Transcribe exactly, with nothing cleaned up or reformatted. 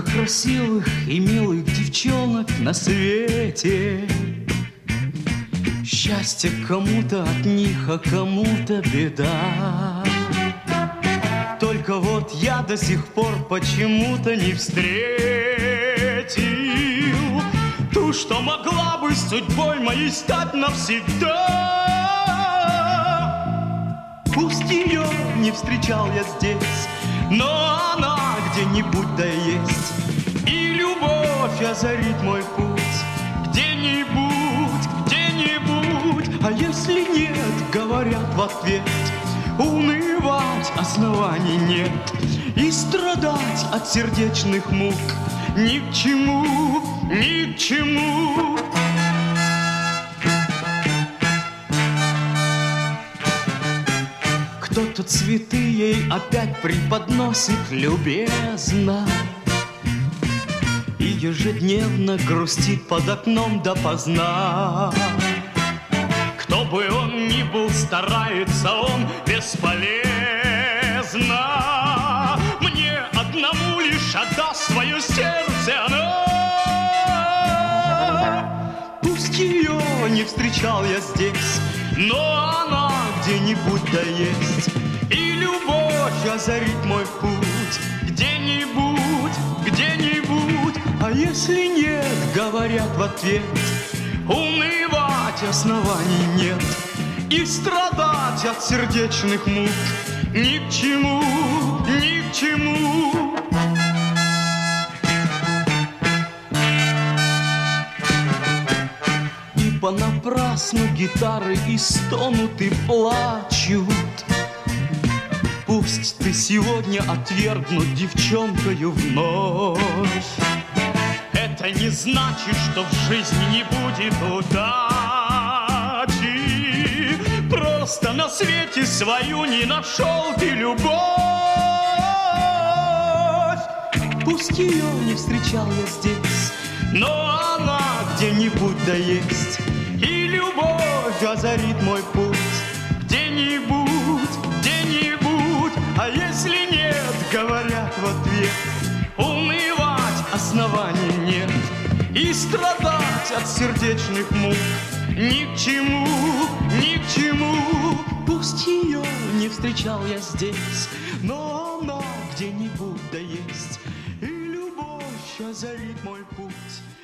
красивых и милых девчонок на свете. Счастье кому-то от них, а кому-то беда. Только вот я до сих пор почему-то не встретил ту, что могла бы судьбой моей стать навсегда. Пусть ее не встречал я здесь, но она где-нибудь да есть. И любовь озарит мой путь где-нибудь, где-нибудь. А если нет, говорят в ответ, унывать оснований нет. И страдать от сердечных мук ни к чему, ни к чему. Кто-то цветы ей опять преподносит любезно и ежедневно грустит под окном допоздна. Кто бы он ни был, старается он бесполезно. Мне одному лишь отдаст свое сердце она. Пусть ее не встречал я здесь, но она где-нибудь да есть. И любовь озарит мой путь где-нибудь, где-нибудь. А если нет, говорят в ответ, унывать оснований нет. И страдать от сердечных мук ни к чему, ни к чему. И понапрасну гитары и стонут, и плачут. Пусть ты сегодня отвергнут девчонкою вновь. Это не значит, что в жизни не будет удачи. Просто на свете свою не нашел ты любовь. Пусть ее не встречал я здесь, но она где-нибудь да есть. И любовь озарит мой путь где-нибудь, где-нибудь. А если нет, говорят в ответ, унывать оснований нет. И страдать от сердечных мук ни к чему, ни к чему. Пусть ее не встречал я здесь, но она где-нибудь да есть. И любовь озарит мой путь